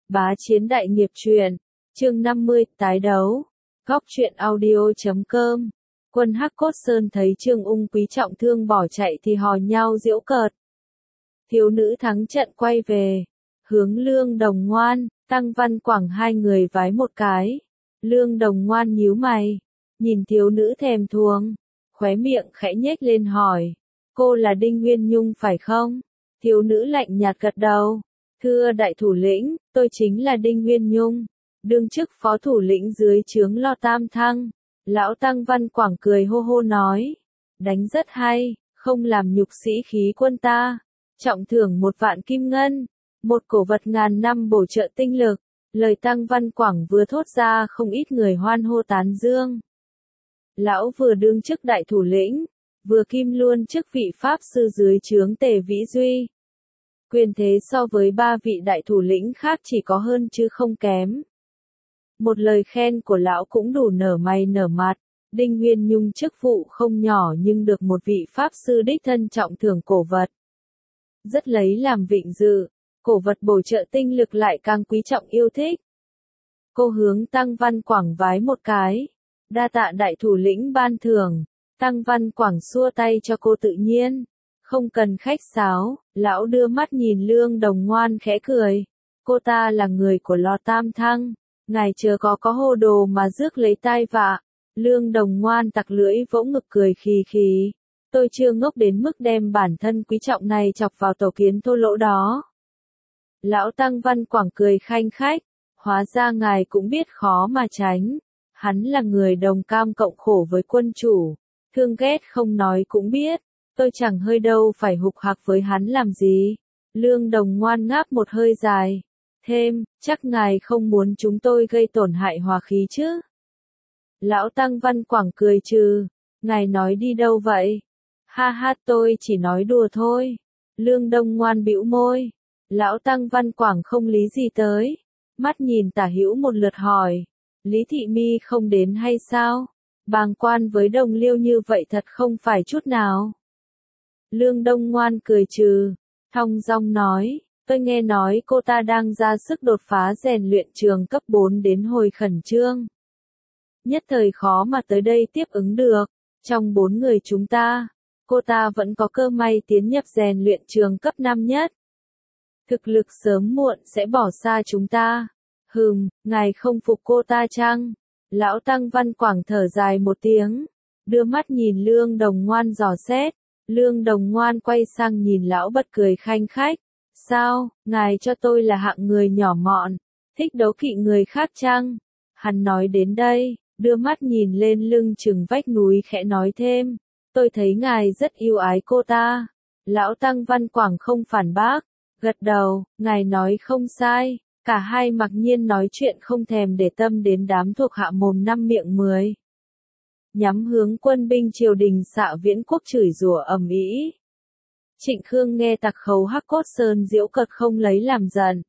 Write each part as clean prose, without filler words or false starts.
Bá Chiến Đại Nghiệp Truyện, chương 50, tái đấu. Góc truyện audio.com. Quân Hắc Cốt Sơn thấy Trương Ung Quý trọng thương bỏ chạy thì hò nhau giễu cợt. Thiếu nữ thắng trận quay về, hướng Lương Đồng Ngoan, Tăng Văn Quảng hai người vái một cái. Lương Đồng Ngoan nhíu mày, nhìn thiếu nữ thèm thuồng, khóe miệng khẽ nhếch lên hỏi, cô là Đinh Nguyên Nhung phải không? Thiếu nữ lạnh nhạt gật đầu, thưa đại thủ lĩnh, tôi chính là Đinh Nguyên Nhung, đương chức phó thủ lĩnh dưới trướng Lo Tam Thăng. Lão Tăng Văn Quảng cười hô hô nói, đánh rất hay, không làm nhục sĩ khí quân ta, trọng thưởng 1 vạn kim ngân, một cổ vật ngàn năm bổ trợ tinh lực. Lời Tăng Văn Quảng vừa thốt ra không ít người hoan hô tán dương. Lão vừa đương chức đại thủ lĩnh, vừa kim luôn chức vị pháp sư dưới trướng Tề Vĩ Duy. Quyền thế so với 3 vị đại thủ lĩnh khác chỉ có hơn chứ không kém. Một lời khen của lão cũng đủ nở mày nở mặt. Đinh Nguyên Nhung chức vụ không nhỏ nhưng được một vị pháp sư đích thân trọng thưởng cổ vật, rất lấy làm vinh dự. Cổ vật bổ trợ tinh lực lại càng quý trọng yêu thích. Cô hướng Tăng Văn Quảng vái một cái, đa tạ đại thủ lĩnh ban thưởng. Tăng Văn Quảng xua tay cho cô tự nhiên, không cần khách sáo. Lão đưa mắt nhìn Lương Đồng Ngoan khẽ cười, cô ta là người của Lo Tam Thăng, ngài chớ có hồ đồ mà rước lấy tai vạ. Lương Đồng Ngoan tặc lưỡi vỗ ngực cười khì khì, tôi chưa ngốc đến mức đem bản thân quý trọng này chọc vào tổ kiến thô lỗ đó. Lão Tăng Văn Quảng cười khanh khách, hóa ra ngài cũng biết khó mà tránh. Hắn là người đồng cam cộng khổ với quân chủ, thương ghét không nói cũng biết, tôi chẳng hơi đâu phải hục hặc với hắn làm gì. Lương Đồng Ngoan ngáp một hơi dài, thêm, chắc ngài không muốn chúng tôi gây tổn hại hòa khí chứ? Lão Tăng Văn Quảng cười trừ, ngài nói đi đâu vậy? Ha ha, tôi chỉ nói đùa thôi. Lương Đồng Ngoan bĩu môi. Lão Tăng Văn Quảng không lý gì tới, mắt nhìn tả hữu một lượt hỏi, Lý Thị Mi không đến hay sao? Bàng quan với đồng liêu như vậy thật không phải chút nào. Lương Đồng Ngoan cười trừ, thong dong nói, tôi nghe nói cô ta đang ra sức đột phá rèn luyện trường cấp 4 đến hồi khẩn trương. Nhất thời khó mà tới đây tiếp ứng được, trong 4 người chúng ta, cô ta vẫn có cơ may tiến nhập rèn luyện trường cấp 5 nhất. Thực lực sớm muộn sẽ bỏ xa chúng ta. Ngài không phục cô ta chăng? Lão Tăng Văn Quảng thở dài một tiếng, đưa mắt nhìn Lương Đồng Ngoan dò xét. Lương Đồng Ngoan quay sang nhìn lão bật cười khanh khách. Sao, ngài cho tôi là hạng người nhỏ mọn, thích đấu kỵ người khác chăng? Hắn nói đến đây, đưa mắt nhìn lên lưng chừng vách núi khẽ nói thêm, tôi thấy ngài rất yêu ái cô ta. Lão Tăng Văn Quảng không phản bác, gật đầu, ngài nói không sai. Cả hai mặc nhiên nói chuyện không thèm để tâm đến đám thuộc hạ mồm năm miệng 10. Nhắm hướng quân binh triều đình Xạ Viễn Quốc chửi rủa ầm ĩ. Trịnh Khương nghe Tặc Khấu Hắc Cốt Sơn giễu cợt không lấy làm giận,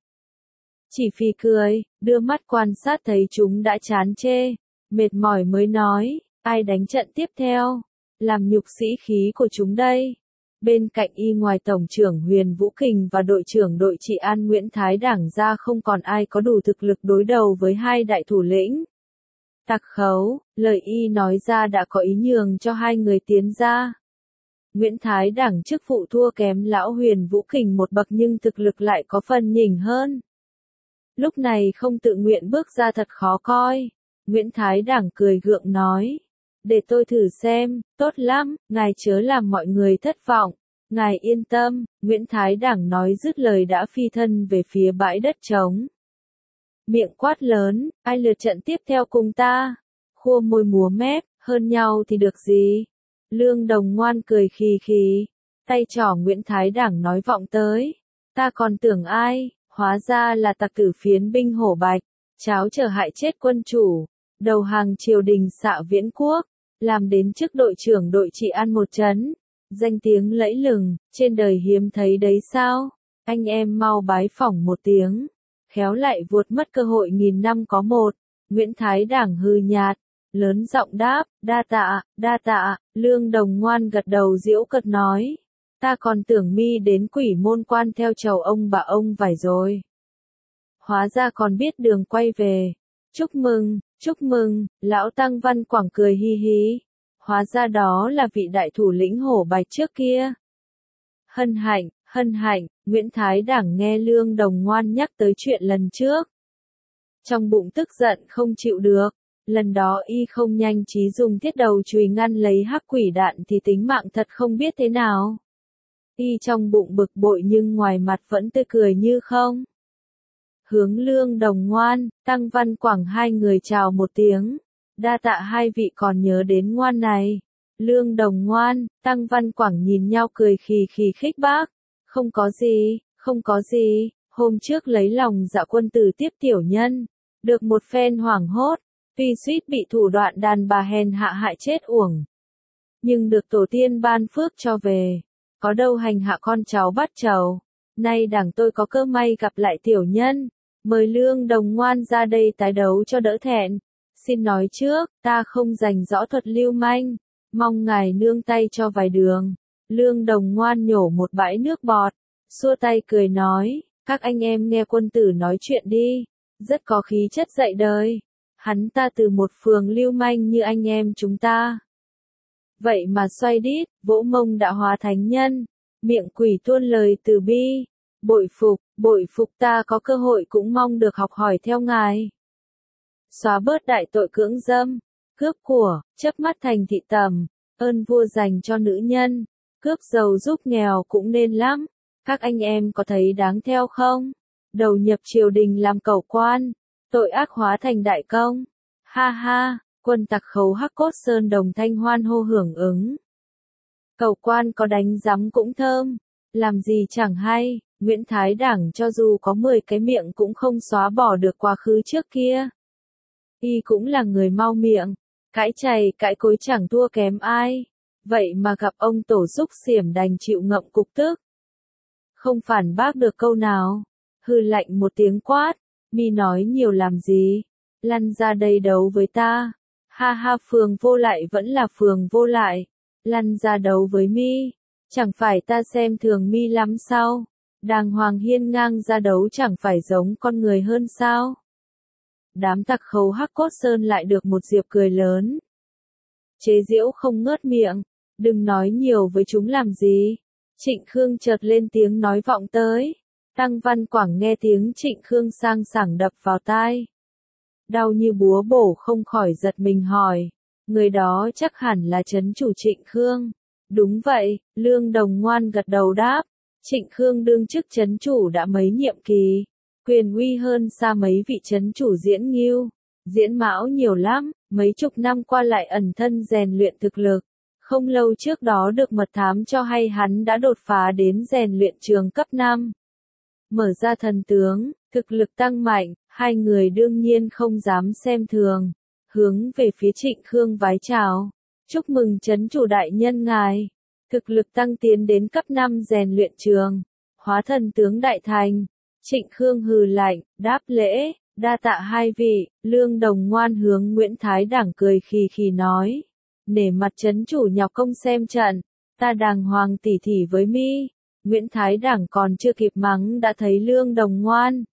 chỉ phì cười, đưa mắt quan sát thấy chúng đã chán chê, mệt mỏi mới nói, ai đánh trận tiếp theo, làm nhục sĩ khí của chúng đây. Bên cạnh y ngoài Tổng trưởng Huyền Vũ Kình và đội trưởng đội trị an Nguyễn Thái Đảng ra không còn ai có đủ thực lực đối đầu với hai đại thủ lĩnh. Tặc Khấu, lời y nói ra đã có ý nhường cho hai người tiến ra. Nguyễn Thái Đảng chức vụ thua kém lão Huyền Vũ Kình một bậc nhưng thực lực lại có phần nhỉnh hơn. Lúc này không tự nguyện bước ra thật khó coi. Nguyễn Thái Đảng cười gượng nói, để tôi thử xem, tốt lắm, ngài chớ làm mọi người thất vọng. Ngài yên tâm, Nguyễn Thái Đảng nói dứt lời đã phi thân về phía bãi đất trống. Miệng quát lớn, ai lượt trận tiếp theo cùng ta? Khua môi múa mép, hơn nhau thì được gì? Lương Đồng Ngoan cười khì khì, tay trỏ Nguyễn Thái Đảng nói vọng tới. Ta còn tưởng ai, hóa ra là tặc tử phiến binh Hổ Bạch, cháo trở hại chết quân chủ, đầu hàng triều đình Xạ Viễn Quốc, làm đến chức đội trưởng đội trị an một trấn. Danh tiếng lẫy lừng, trên đời hiếm thấy đấy sao? Anh em mau bái phỏng một tiếng, khéo lại vuột mất cơ hội nghìn năm có một. Nguyễn Thái Đảng hừ nhạt, lớn giọng đáp, đa tạ. Lương Đồng Ngoan gật đầu giễu cợt nói, ta còn tưởng mi đến Quỷ Môn Quan theo chầu ông bà ông vải rồi. Hóa ra còn biết đường quay về. Chúc mừng, lão Tăng Văn Quảng cười hi hi. Hóa ra đó là vị đại thủ lĩnh Hổ Bạch trước kia. Hân hạnh, Nguyễn Thái Đảng nghe Lương Đồng Ngoan nhắc tới chuyện lần trước. Trong bụng tức giận không chịu được, lần đó y không nhanh trí dùng thiết đầu chùy ngăn lấy hắc quỷ đạn thì tính mạng thật không biết thế nào. Y trong bụng bực bội nhưng ngoài mặt vẫn tươi cười như không. Hướng Lương Đồng Ngoan, Tăng Văn Quảng hai người chào một tiếng. Đa tạ hai vị còn nhớ đến Ngoan này. Lương Đồng Ngoan, Tăng Văn Quảng nhìn nhau cười khì khì khích bác. Không có gì, hôm trước lấy lòng Dạ Quân Tử tiếp tiểu nhân. Được một phen hoảng hốt, tuy suýt bị thủ đoạn đàn bà hèn hạ hại chết uổng. Nhưng được tổ tiên ban phước cho về. Có đâu hành hạ con cháu bắt chầu. Nay Đảng tôi có cơ may gặp lại tiểu nhân. Mời Lương Đồng Ngoan ra đây tái đấu cho đỡ thẹn. Xin nói trước, ta không rành rõ thuật lưu manh. Mong ngài nương tay cho vài đường. Lương Đồng Ngoan nhổ một bãi nước bọt. Xua tay cười nói, các anh em nghe quân tử nói chuyện đi. Rất có khí chất dạy đời. Hắn ta từ một phường lưu manh như anh em chúng ta. Vậy mà xoay đít, vỗ mông đã hóa thánh nhân. Miệng quỷ tuôn lời từ bi. Bội phục ta có cơ hội cũng mong được học hỏi theo ngài. Xóa bớt đại tội cưỡng dâm, cướp của, chớp mắt thành thị tầm, ơn vua dành cho nữ nhân, cướp giàu giúp nghèo cũng nên lắm. Các anh em có thấy đáng theo không? Đầu nhập triều đình làm cẩu quan, tội ác hóa thành đại công. Ha ha, quân tặc khấu Hắc Cốt Sơn đồng thanh hoan hô hưởng ứng. Cẩu quan có đánh giấm cũng thơm, làm gì chẳng hay. Nguyễn Thái Đảng cho dù có 10 cái miệng cũng không xóa bỏ được quá khứ trước kia. Y cũng là người mau miệng, cãi chày cãi cối chẳng thua kém ai. Vậy mà gặp ông tổ xúc xiểm đành chịu ngậm cục tức. Không phản bác được câu nào. Hừ lạnh một tiếng quát, mi nói nhiều làm gì. Lăn ra đây đấu với ta. Ha ha, phường vô lại vẫn là phường vô lại. Lăn ra đấu với mi. Chẳng phải ta xem thường mi lắm sao? Đàng hoàng hiên ngang ra đấu chẳng phải giống con người hơn sao? Đám tặc khấu Hắc Cốt Sơn lại được một diệp cười lớn. Chế giễu không ngớt miệng, đừng nói nhiều với chúng làm gì. Trịnh Khương chợt lên tiếng nói vọng tới. Tăng Văn Quảng nghe tiếng Trịnh Khương sang sảng đập vào tai. Đau như búa bổ không khỏi giật mình hỏi. Người đó chắc hẳn là trấn chủ Trịnh Khương. Đúng vậy, Lương Đồng Ngoan gật đầu đáp. Trịnh Khương đương chức trấn chủ đã mấy nhiệm kỳ. Quyền uy hơn xa mấy vị trấn chủ Diễn Ngưu, Diễn Mão nhiều lắm, mấy chục năm qua lại ẩn thân rèn luyện thực lực. Không lâu trước đó được mật thám cho hay hắn đã đột phá đến rèn luyện trường cấp 5. Mở ra thần tướng, thực lực tăng mạnh, hai người đương nhiên không dám xem thường. Hướng về phía Trịnh Khương vái chào. Chúc mừng trấn chủ đại nhân ngài. Thực lực tăng tiến đến cấp 5 rèn luyện trường. Hóa thần tướng đại thành. Trịnh Khương hừ lạnh, đáp lễ, đa tạ hai vị. Lương Đồng Ngoan hướng Nguyễn Thái Đảng cười khì khì nói. Nể mặt trấn chủ nhọc công xem trận, ta đàng hoàng tỉ thỉ với mi. Nguyễn Thái Đảng còn chưa kịp mắng đã thấy Lương Đồng Ngoan.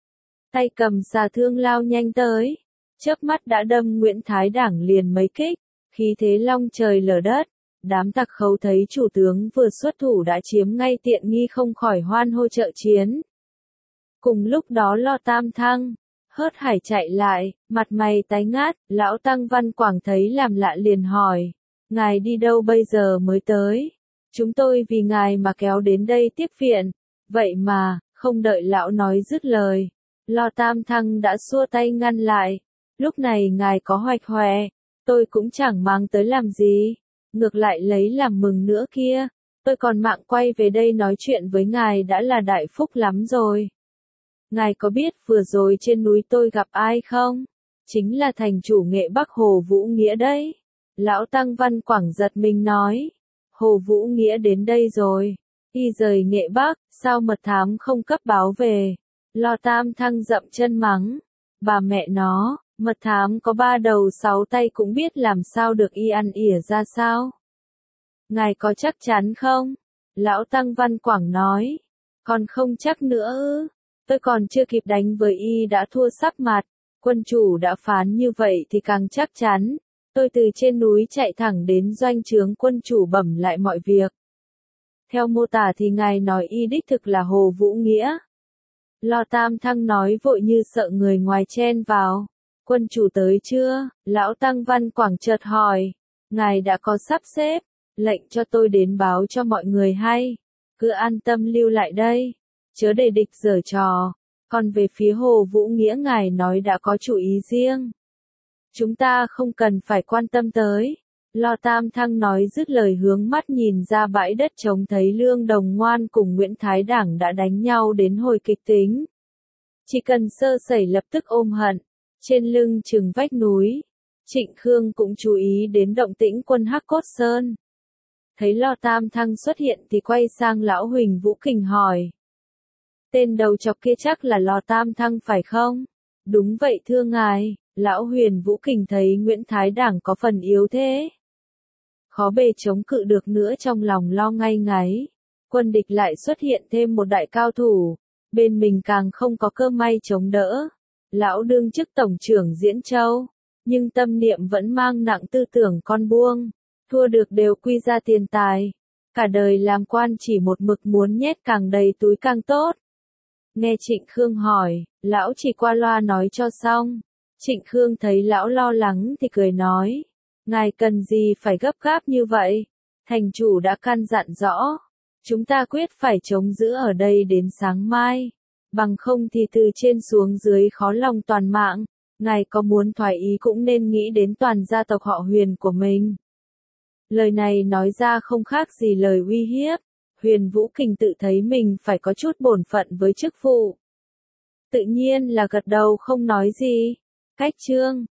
Tay cầm xà thương lao nhanh tới. Chớp mắt đã đâm Nguyễn Thái Đảng liền mấy kích, khí thế long trời lở đất. Đám tặc khấu thấy chủ tướng vừa xuất thủ đã chiếm ngay tiện nghi không khỏi hoan hô trợ chiến. Cùng lúc đó Lo Tam Thăng, hớt hải chạy lại, mặt mày tái ngát, lão Tăng Văn Quảng thấy làm lạ liền hỏi. Ngài đi đâu bây giờ mới tới? Chúng tôi vì ngài mà kéo đến đây tiếp viện. Vậy mà, không đợi lão nói dứt lời. Lo Tam Thăng đã xua tay ngăn lại. Lúc này ngài có hoạch hoẹ, tôi cũng chẳng mang tới làm gì. Ngược lại lấy làm mừng nữa kia. Tôi còn mạng quay về đây nói chuyện với ngài đã là đại phúc lắm rồi. Ngài có biết vừa rồi trên núi tôi gặp ai không? Chính là thành chủ Nghệ Bắc Hồ Vũ Nghĩa đấy. Lão Tăng Văn Quảng giật mình nói. Hồ Vũ Nghĩa đến đây rồi. Y rời Nghệ Bắc, sao mật thám không cấp báo về? Lo Tam Thăng dậm chân mắng. Bà mẹ nó, mật thám có 3 đầu 6 tay cũng biết làm sao được y ăn ỉa ra sao? Ngài có chắc chắn không? Lão Tăng Văn Quảng nói. Còn không chắc nữa ư? Tôi còn chưa kịp đánh với y đã thua sắp mặt, quân chủ đã phán như vậy thì càng chắc chắn. Tôi từ trên núi chạy thẳng đến doanh trướng quân chủ bẩm lại mọi việc. Theo mô tả thì ngài nói y đích thực là Hồ Vũ Nghĩa. Lò Tam Thăng nói vội như sợ người ngoài chen vào. Quân chủ tới chưa? Lão Tăng Văn Quảng chợt hỏi. Ngài đã có sắp xếp, lệnh cho tôi đến báo cho mọi người hay. Cứ an tâm lưu lại đây, chớ để địch giở trò. Còn về phía Hồ Vũ Nghĩa ngài nói đã có chủ ý riêng. Chúng ta không cần phải quan tâm tới. Lò Tam Thăng nói dứt lời hướng mắt nhìn ra bãi đất trống thấy Lương Đồng Ngoan cùng Nguyễn Thái Đảng đã đánh nhau đến hồi kịch tính. Chỉ cần sơ sẩy lập tức ôm hận. Trên lưng chừng vách núi, Trịnh Khương cũng chú ý đến động tĩnh quân Hắc Cốt Sơn. Thấy Lò Tam Thăng xuất hiện thì quay sang lão Huỳnh Vũ Kình hỏi. Tên đầu chọc kia chắc là Lò Tam Thăng phải không? Đúng vậy thưa ngài, lão Huyền Vũ Kình thấy Nguyễn Thái Đảng có phần yếu thế. Khó bề chống cự được nữa trong lòng lo ngay ngáy. Quân địch lại xuất hiện thêm một đại cao thủ, bên mình càng không có cơ may chống đỡ. Lão đương chức tổng trưởng Diễn Châu, nhưng tâm niệm vẫn mang nặng tư tưởng con buông, thua được đều quy ra tiền tài. Cả đời làm quan chỉ một mực muốn nhét càng đầy túi càng tốt. Nghe Trịnh Khương hỏi, lão chỉ qua loa nói cho xong. Trịnh Khương thấy lão lo lắng thì cười nói. Ngài cần gì phải gấp gáp như vậy? Thành chủ đã căn dặn rõ. Chúng ta quyết phải chống giữ ở đây đến sáng mai. Bằng không thì từ trên xuống dưới khó lòng toàn mạng. Ngài có muốn thoái ý cũng nên nghĩ đến toàn gia tộc họ Huyền của mình. Lời này nói ra không khác gì lời uy hiếp. Huyền Vũ Kình tự thấy mình phải có chút bổn phận với chức vụ. Tự nhiên là gật đầu không nói gì. Cách chương